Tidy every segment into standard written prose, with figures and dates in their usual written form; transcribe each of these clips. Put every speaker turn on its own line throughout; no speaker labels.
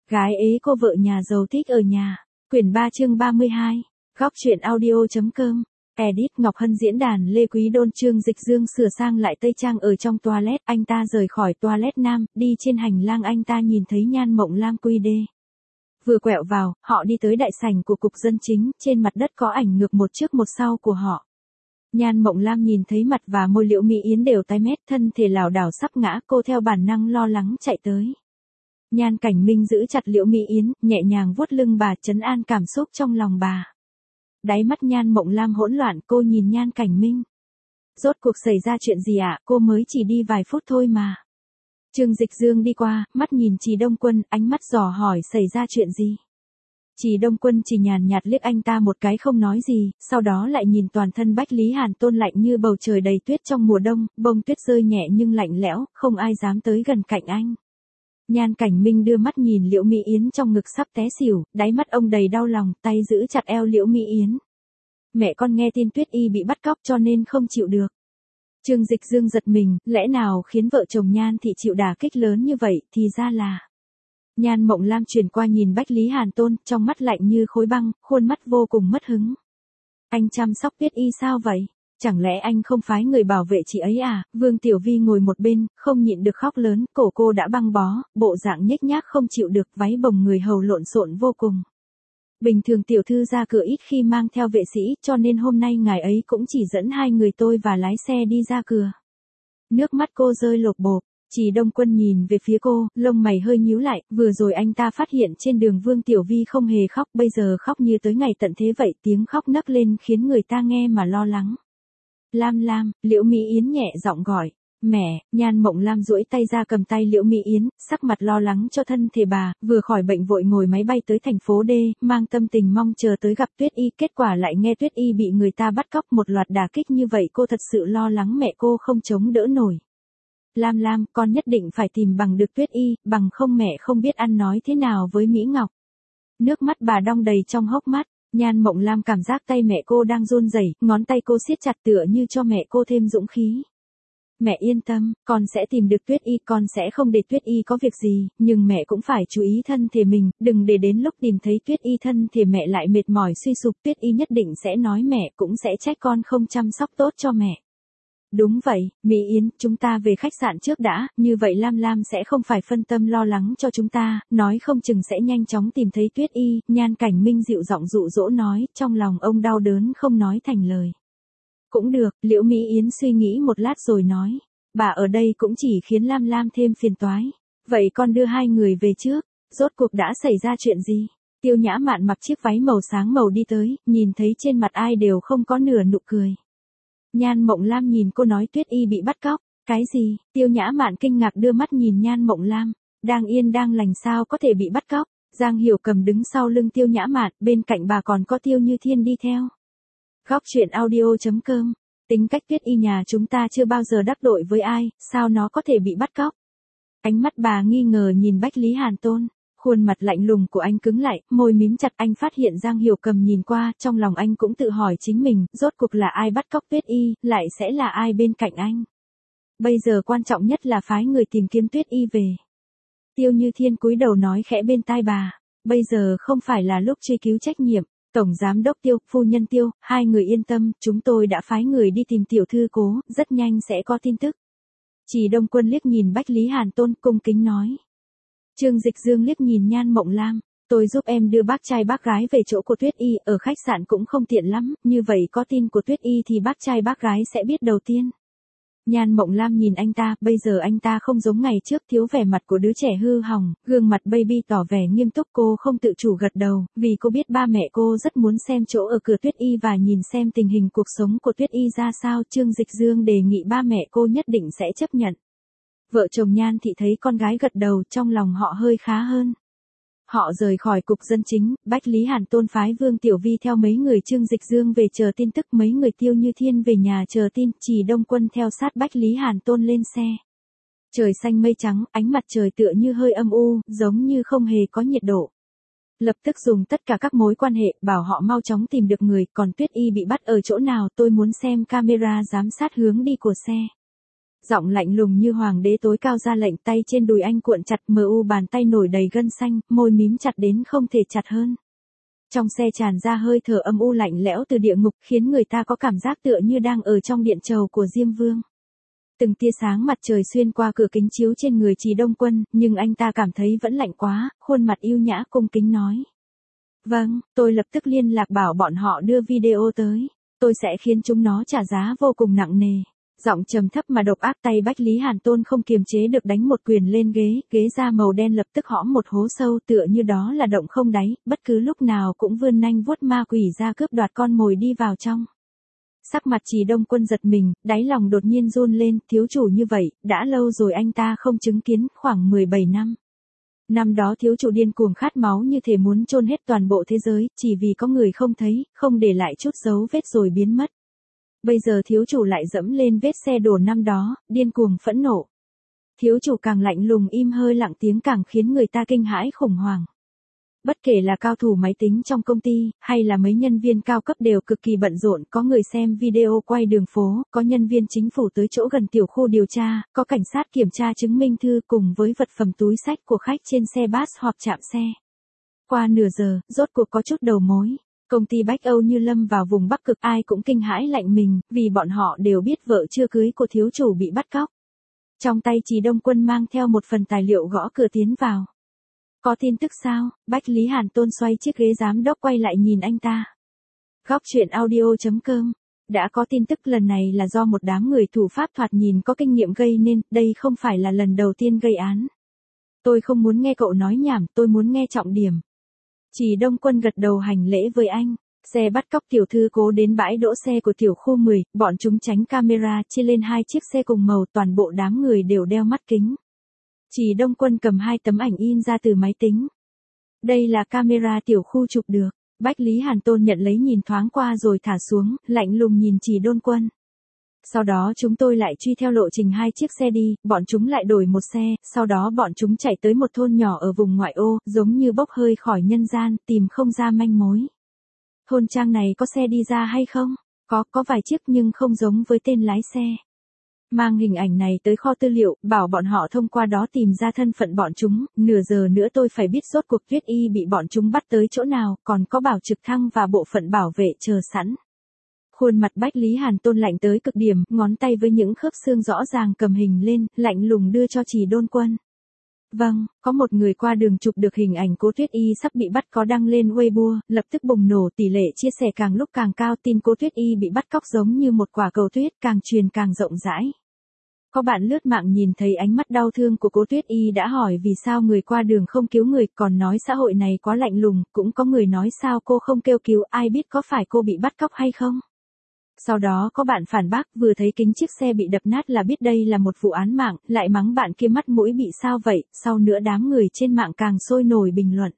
Gái ế cô vợ nhà giàu thích ở nhà. Quyển 3 chương 32. Góc truyện audio.com. Edit Ngọc Hân diễn đàn Lê Quý Đôn. Trương Dịch Dương sửa sang lại tây trang ở trong toilet. Anh ta rời khỏi toilet nam, đi trên hành lang anh ta nhìn thấy Nhan Mộng Lam quy đê. Vừa quẹo vào, họ đi tới đại sảnh của cục dân chính, trên mặt đất có ảnh ngược một trước một sau của họ. Nhan Mộng Lam nhìn thấy mặt và môi Liễu Mỹ Yến đều tái mét, thân thể lảo đảo sắp ngã, cô theo bản năng lo lắng chạy tới. Nhan Cảnh Minh giữ chặt Liễu Mỹ Yến, nhẹ nhàng vuốt lưng bà, trấn an cảm xúc trong lòng bà. Đáy mắt Nhan Mộng Lam hỗn loạn, cô nhìn Nhan Cảnh Minh. Rốt cuộc xảy ra chuyện gì ạ? Cô mới chỉ đi vài phút thôi mà. Trương Dịch Dương đi qua, mắt nhìn Trì Đông Quân, ánh mắt dò hỏi xảy ra chuyện gì. Trì Đông Quân chỉ nhàn nhạt liếc anh ta một cái không nói gì, sau đó lại nhìn toàn thân Bách Lý Hàn Tôn lạnh như bầu trời đầy tuyết trong mùa đông, bông tuyết rơi nhẹ nhưng lạnh lẽo, không ai dám tới gần cạnh anh. Nhan Cảnh Minh đưa mắt nhìn Liễu Mỹ Yến trong ngực sắp té xỉu, đáy mắt ông đầy đau lòng, tay giữ chặt eo Liễu Mỹ Yến. Mẹ con nghe tin Tuyết Y bị bắt cóc cho nên không chịu được. Trương Dịch Dương giật mình, lẽ nào khiến vợ chồng Nhan Thị chịu đả kích lớn như vậy, thì ra là... Nhan Mộng Lam chuyển qua nhìn Bách Lý Hàn Tôn, trong mắt lạnh như khối băng, khuôn mắt vô cùng mất hứng. Anh chăm sóc Tuyết Y sao vậy? Chẳng lẽ anh không phái người bảo vệ chị ấy à? Vương Tiểu Vi ngồi một bên, không nhịn được khóc lớn, cổ cô đã băng bó, bộ dạng nhếch nhác không chịu được, váy bồng người hầu lộn xộn vô cùng. Bình thường tiểu thư ra cửa ít khi mang theo vệ sĩ, cho nên hôm nay ngài ấy cũng chỉ dẫn hai người tôi và lái xe đi ra cửa. Nước mắt cô rơi lộp bộp. Trì Đông Quân nhìn về phía cô, lông mày hơi nhíu lại, vừa rồi anh ta phát hiện trên đường Vương Tiểu Vi không hề khóc, bây giờ khóc như tới ngày tận thế vậy, tiếng khóc nấc lên khiến người ta nghe mà lo lắng. Lam Lam, Liễu Mỹ Yến nhẹ giọng gọi. Mẹ. Nhan Mộng Lam duỗi tay ra cầm tay Liễu Mỹ Yến, sắc mặt lo lắng cho thân thể bà, vừa khỏi bệnh vội ngồi máy bay tới thành phố D, mang tâm tình mong chờ tới gặp Tuyết Y, kết quả lại nghe Tuyết Y bị người ta bắt cóc, một loạt đả kích như vậy, cô thật sự lo lắng mẹ cô không chống đỡ nổi. Lam Lam, con nhất định phải tìm bằng được Tuyết Y, bằng không mẹ không biết ăn nói thế nào với Mỹ Ngọc. Nước mắt bà đong đầy trong hốc mắt. Nhan Mộng Lam cảm giác tay mẹ cô đang run rẩy, ngón tay cô siết chặt tựa như cho mẹ cô thêm dũng khí. Mẹ yên tâm, con sẽ tìm được Tuyết Y, con sẽ không để Tuyết Y có việc gì, nhưng mẹ cũng phải chú ý thân thể mình, đừng để đến lúc tìm thấy Tuyết Y thân thể mẹ lại mệt mỏi suy sụp, Tuyết Y nhất định sẽ nói mẹ, cũng sẽ trách con không chăm sóc tốt cho mẹ. Đúng vậy, Mỹ Yến, chúng ta về khách sạn trước đã, như vậy Lam Lam sẽ không phải phân tâm lo lắng cho chúng ta, nói không chừng sẽ nhanh chóng tìm thấy Tuyết Y. Nhan Cảnh Minh dịu giọng dụ dỗ nói, trong lòng ông đau đớn không nói thành lời. Cũng được, Liễu Mỹ Yến suy nghĩ một lát rồi nói, bà ở đây cũng chỉ khiến Lam Lam thêm phiền toái. Vậy con đưa hai người về trước, rốt cuộc đã xảy ra chuyện gì? Tiêu Nhã Mạn mặc chiếc váy màu sáng màu đi tới, nhìn thấy trên mặt ai đều không có nửa nụ cười. Nhan Mộng Lam nhìn cô nói Tuyết Y bị bắt cóc. Cái gì? Tiêu Nhã Mạn kinh ngạc đưa mắt nhìn Nhan Mộng Lam. Đang yên đang lành sao có thể bị bắt cóc? Giang Hiểu Cầm đứng sau lưng Tiêu Nhã Mạn, bên cạnh bà còn có Tiêu Như Thiên đi theo. Góc truyện audio.com. Tính cách Tuyết Y nhà chúng ta chưa bao giờ đắc tội với ai, sao nó có thể bị bắt cóc? Ánh mắt bà nghi ngờ nhìn Bách Lý Hàn Tôn. Khuôn mặt lạnh lùng của anh cứng lại, môi mím chặt, anh phát hiện Giang Hiểu Cầm nhìn qua, trong lòng anh cũng tự hỏi chính mình, rốt cuộc là ai bắt cóc Tuyết Y, lại sẽ là ai bên cạnh anh. Bây giờ quan trọng nhất là phái người tìm kiếm Tuyết Y về. Tiêu Như Thiên cúi đầu nói khẽ bên tai bà, bây giờ không phải là lúc truy cứu trách nhiệm. Tổng giám đốc Tiêu, phu nhân Tiêu, hai người yên tâm, chúng tôi đã phái người đi tìm tiểu thư Cố, rất nhanh sẽ có tin tức. Trì Đông Quân liếc nhìn Bách Lý Hàn Tôn, cung kính nói. Trương Dịch Dương liếc nhìn Nhan Mộng Lam, tôi giúp em đưa bác trai bác gái về chỗ của Tuyết Y, ở khách sạn cũng không tiện lắm, như vậy có tin của Tuyết Y thì bác trai bác gái sẽ biết đầu tiên. Nhan Mộng Lam nhìn anh ta, bây giờ anh ta không giống ngày trước, thiếu vẻ mặt của đứa trẻ hư hỏng, gương mặt baby tỏ vẻ nghiêm túc, cô không tự chủ gật đầu, vì cô biết ba mẹ cô rất muốn xem chỗ ở cửa Tuyết Y và nhìn xem tình hình cuộc sống của Tuyết Y ra sao. Trương Dịch Dương đề nghị ba mẹ cô nhất định sẽ chấp nhận. Vợ chồng Nhan Thị thấy con gái gật đầu, trong lòng họ hơi khá hơn. Họ rời khỏi cục dân chính, Bách Lý Hàn Tôn phái Vương Tiểu Vi theo mấy người Trương Dịch Dương về chờ tin tức, mấy người Tiêu Như Thiên về nhà chờ tin, Trì Đông Quân theo sát Bách Lý Hàn Tôn lên xe. Trời xanh mây trắng, ánh mặt trời tựa như hơi âm u, giống như không hề có nhiệt độ. Lập tức dùng tất cả các mối quan hệ, bảo họ mau chóng tìm được người, còn Tuyết Y bị bắt ở chỗ nào, tôi muốn xem camera giám sát hướng đi của xe. Giọng lạnh lùng như hoàng đế tối cao ra lệnh, tay trên đùi anh cuộn chặt, bàn tay nổi đầy gân xanh, môi mím chặt đến không thể chặt hơn. Trong xe tràn ra hơi thở âm u lạnh lẽo từ địa ngục, khiến người ta có cảm giác tựa như đang ở trong điện trầu của Diêm Vương. Từng tia sáng mặt trời xuyên qua cửa kính chiếu trên người Trì Đông Quân, nhưng anh ta cảm thấy vẫn lạnh quá, khuôn mặt yêu nhã cung kính nói. Vâng, tôi lập tức liên lạc bảo bọn họ đưa video tới. Tôi sẽ khiến chúng nó trả giá vô cùng nặng nề. Giọng trầm thấp mà độc ác, tay Bách Lý Hàn Tôn không kiềm chế được đánh một quyền lên ghế da màu đen lập tức hõm một hố sâu, tựa như đó là động không đáy, bất cứ lúc nào cũng vươn nanh vuốt ma quỷ ra cướp đoạt con mồi đi vào trong. Sắc mặt Trì Đông Quân giật mình, đáy lòng đột nhiên run lên, thiếu chủ như vậy, đã lâu rồi anh ta không chứng kiến, khoảng 17 năm. Năm đó thiếu chủ điên cuồng khát máu như thể muốn chôn hết toàn bộ thế giới, chỉ vì có người không thấy, không để lại chút dấu vết rồi biến mất. Bây giờ thiếu chủ lại dẫm lên vết xe đổ năm đó, điên cuồng phẫn nộ. Thiếu chủ càng lạnh lùng im hơi lặng tiếng càng khiến người ta kinh hãi khủng hoảng. Bất kể là cao thủ máy tính trong công ty, hay là mấy nhân viên cao cấp đều cực kỳ bận rộn, có người xem video quay đường phố, có nhân viên chính phủ tới chỗ gần tiểu khu điều tra, có cảnh sát kiểm tra chứng minh thư cùng với vật phẩm túi xách của khách trên xe bus hoặc trạm xe. Qua nửa giờ, rốt cuộc có chút đầu mối. Công ty Bách Âu như lâm vào vùng Bắc Cực, ai cũng kinh hãi lạnh mình, vì bọn họ đều biết vợ chưa cưới của thiếu chủ bị bắt cóc. Trong tay Trì Đông Quân mang theo một phần tài liệu gõ cửa tiến vào. Có tin tức sao? Bách Lý Hàn Tôn xoay chiếc ghế giám đốc quay lại nhìn anh ta. Góc truyện audio.com. Đã có tin tức, lần này là do một đám người thủ pháp thoạt nhìn có kinh nghiệm gây nên, đây không phải là lần đầu tiên gây án. Tôi không muốn nghe cậu nói nhảm, tôi muốn nghe trọng điểm. Trì Đông Quân gật đầu hành lễ với anh. Xe bắt cóc tiểu thư cố đến bãi đỗ xe của tiểu khu 10, bọn chúng tránh camera, chia lên hai chiếc xe cùng màu, toàn bộ đám người đều đeo mắt kính. Trì Đông Quân cầm hai tấm ảnh in ra từ máy tính. Đây là camera tiểu khu chụp được. Bách Lý Hàn Tôn nhận lấy nhìn thoáng qua rồi thả xuống, lạnh lùng nhìn Trì Đông Quân. Sau đó chúng tôi lại truy theo lộ trình hai chiếc xe đi, bọn chúng lại đổi một xe, sau đó bọn chúng chạy tới một thôn nhỏ ở vùng ngoại ô, giống như bốc hơi khỏi nhân gian, tìm không ra manh mối. Thôn trang này có xe đi ra hay không? Có vài chiếc nhưng không giống với tên lái xe. Mang hình ảnh này tới kho tư liệu, bảo bọn họ thông qua đó tìm ra thân phận bọn chúng, nửa giờ nữa tôi phải biết rốt cuộc Tuyết Y bị bọn chúng bắt tới chỗ nào, còn có bảo trực thăng và bộ phận bảo vệ chờ sẵn. Khuôn mặt Bách Lý Hàn Tôn lạnh tới cực điểm, ngón tay với những khớp xương rõ ràng cầm hình lên, lạnh lùng đưa cho Trì Đông Quân. Vâng, có một người qua đường chụp được hình ảnh Cố Tuyết Y sắp bị bắt có đăng lên Weibo, lập tức bùng nổ, tỷ lệ chia sẻ càng lúc càng cao, tin Cố Tuyết Y bị bắt cóc giống như một quả cầu tuyết, càng truyền càng rộng rãi. Có bạn lướt mạng nhìn thấy ánh mắt đau thương của Cố Tuyết Y đã hỏi vì sao người qua đường không cứu người, còn nói xã hội này quá lạnh lùng, cũng có người nói sao cô không kêu cứu, ai biết có phải cô bị bắt cóc hay không. Sau đó có bạn phản bác, vừa thấy kính chiếc xe bị đập nát là biết đây là một vụ án mạng, lại mắng bạn kia mắt mũi bị sao vậy, sau nữa đám người trên mạng càng sôi nổi bình luận.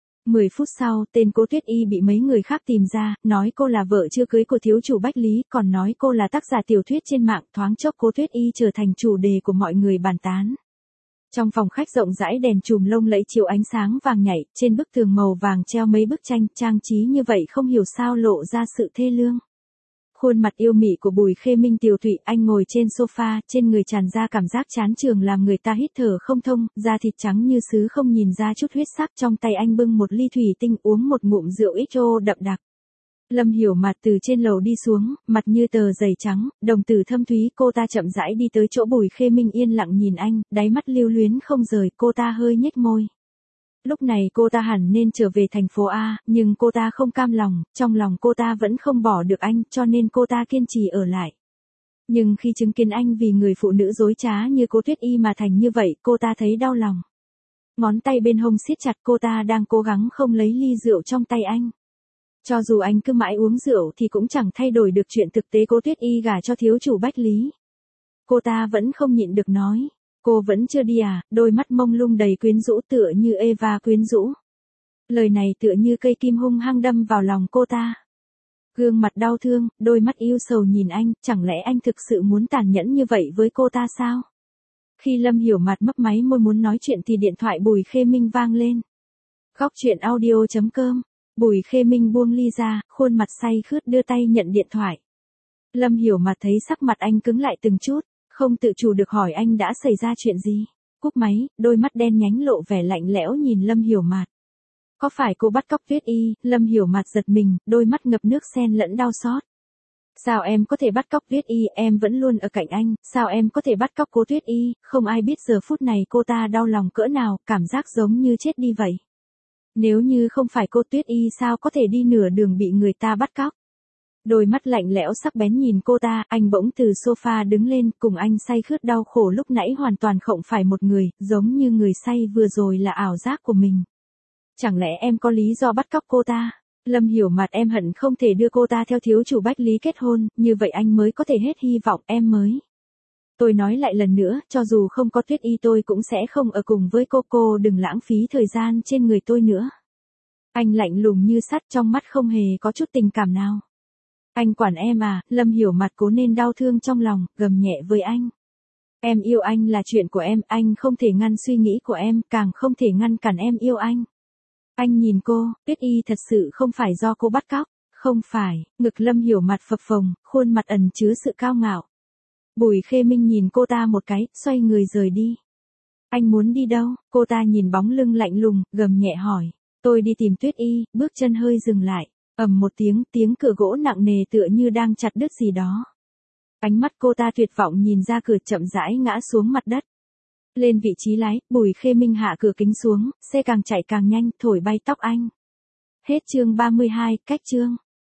10 phút sau, tên Cố Tuyết Y bị mấy người khác tìm ra, nói cô là vợ chưa cưới của thiếu chủ Bách Lý, còn nói cô là tác giả tiểu thuyết trên mạng, thoáng chốc Cố Tuyết Y trở thành chủ đề của mọi người bàn tán. Trong phòng khách rộng rãi đèn chùm lông lẫy chiếu ánh sáng vàng nhảy, trên bức tường màu vàng treo mấy bức tranh, trang trí như vậy không hiểu sao lộ ra sự thê lương. Khuôn mặt yêu mị của Bùi Khê Minh tiều tụy, anh ngồi trên sofa, trên người tràn ra cảm giác chán chường làm người ta hít thở không thông, da thịt trắng như sứ không nhìn ra chút huyết sắc, trong tay anh bưng một ly thủy tinh uống một ngụm rượu XO đậm đặc. Lâm Hiểu Mạt từ trên lầu đi xuống, mặt như tờ giày trắng, đồng tử thâm thúy, cô ta chậm rãi đi tới chỗ Bùi Khê Minh yên lặng nhìn anh, đáy mắt lưu luyến không rời, cô ta hơi nhếch môi. Lúc này cô ta hẳn nên trở về thành phố A, nhưng cô ta không cam lòng, trong lòng cô ta vẫn không bỏ được anh, cho nên cô ta kiên trì ở lại. Nhưng khi chứng kiến anh vì người phụ nữ dối trá như Cố Tuyết Y mà thành như vậy, cô ta thấy đau lòng. Ngón tay bên hông siết chặt, cô ta đang cố gắng không lấy ly rượu trong tay anh. Cho dù anh cứ mãi uống rượu thì cũng chẳng thay đổi được chuyện thực tế Cố Tuyết Y gả cho thiếu chủ Bách Lý. Cô ta vẫn không nhịn được nói. Cô vẫn chưa đi à, đôi mắt mông lung đầy quyến rũ tựa như Eva quyến rũ. Lời này tựa như cây kim hung hăng đâm vào lòng cô ta. Gương mặt đau thương, đôi mắt yêu sầu nhìn anh, chẳng lẽ anh thực sự muốn tàn nhẫn như vậy với cô ta sao? Khi Lâm Hiểu Mạt mấp máy môi muốn nói chuyện thì điện thoại Bùi Khê Minh vang lên. Góc truyện audio.com. Bùi Khê Minh buông ly ra, khuôn mặt say khướt đưa tay nhận điện thoại. Lâm Hiểu Mạt thấy sắc mặt anh cứng lại từng chút. không tự chủ được hỏi anh đã xảy ra chuyện gì. Cúp máy, đôi mắt đen nhánh lộ vẻ lạnh lẽo nhìn Lâm Hiểu Mạt. Có phải cô bắt cóc Tuyết Y? Lâm Hiểu Mạt giật mình, đôi mắt ngập nước xen lẫn đau xót. Sao em có thể bắt cóc Tuyết Y, em vẫn luôn ở cạnh anh, sao em có thể bắt cóc cô Tuyết Y, không ai biết giờ phút này cô ta đau lòng cỡ nào, cảm giác giống như chết đi vậy. Nếu như không phải cô Tuyết Y sao có thể đi nửa đường bị người ta bắt cóc. Đôi mắt lạnh lẽo sắc bén nhìn cô ta, anh bỗng từ sofa đứng lên, cùng anh say khướt đau khổ lúc nãy hoàn toàn không phải một người, giống như người say vừa rồi là ảo giác của mình. Chẳng lẽ em có lý do bắt cóc cô ta? Lâm Hiểu Mạt, em hận không thể đưa cô ta theo thiếu chủ Bách Lý kết hôn, như vậy anh mới có thể hết hy vọng, em mới. Tôi nói lại lần nữa, cho dù không có Tuyết Y tôi cũng sẽ không ở cùng với cô đừng lãng phí thời gian trên người tôi nữa. Anh lạnh lùng như sắt, trong mắt không hề có chút tình cảm nào. Anh quản em à? Lâm Hiểu Mạt cố nên đau thương trong lòng, gầm nhẹ với anh. Em yêu anh là chuyện của em, anh không thể ngăn suy nghĩ của em, càng không thể ngăn cản em yêu anh. Anh nhìn cô, Tuyết Y thật sự không phải do cô bắt cóc, không phải, ngực Lâm Hiểu Mạt phập phồng, khuôn mặt ẩn chứa sự cao ngạo. Bùi Khê Minh nhìn cô ta một cái, xoay người rời đi. Anh muốn đi đâu? Cô ta nhìn bóng lưng lạnh lùng, gầm nhẹ hỏi. Tôi đi tìm Tuyết Y, bước chân hơi dừng lại, ầm một tiếng cửa gỗ nặng nề tựa như đang chặt đứt gì đó. Ánh mắt cô ta tuyệt vọng nhìn ra cửa, chậm rãi ngã xuống mặt đất. Lên vị trí lái, Bùi Khê Minh hạ cửa kính xuống, xe càng chạy càng nhanh, thổi bay tóc anh. Hết chương 32, cách chương.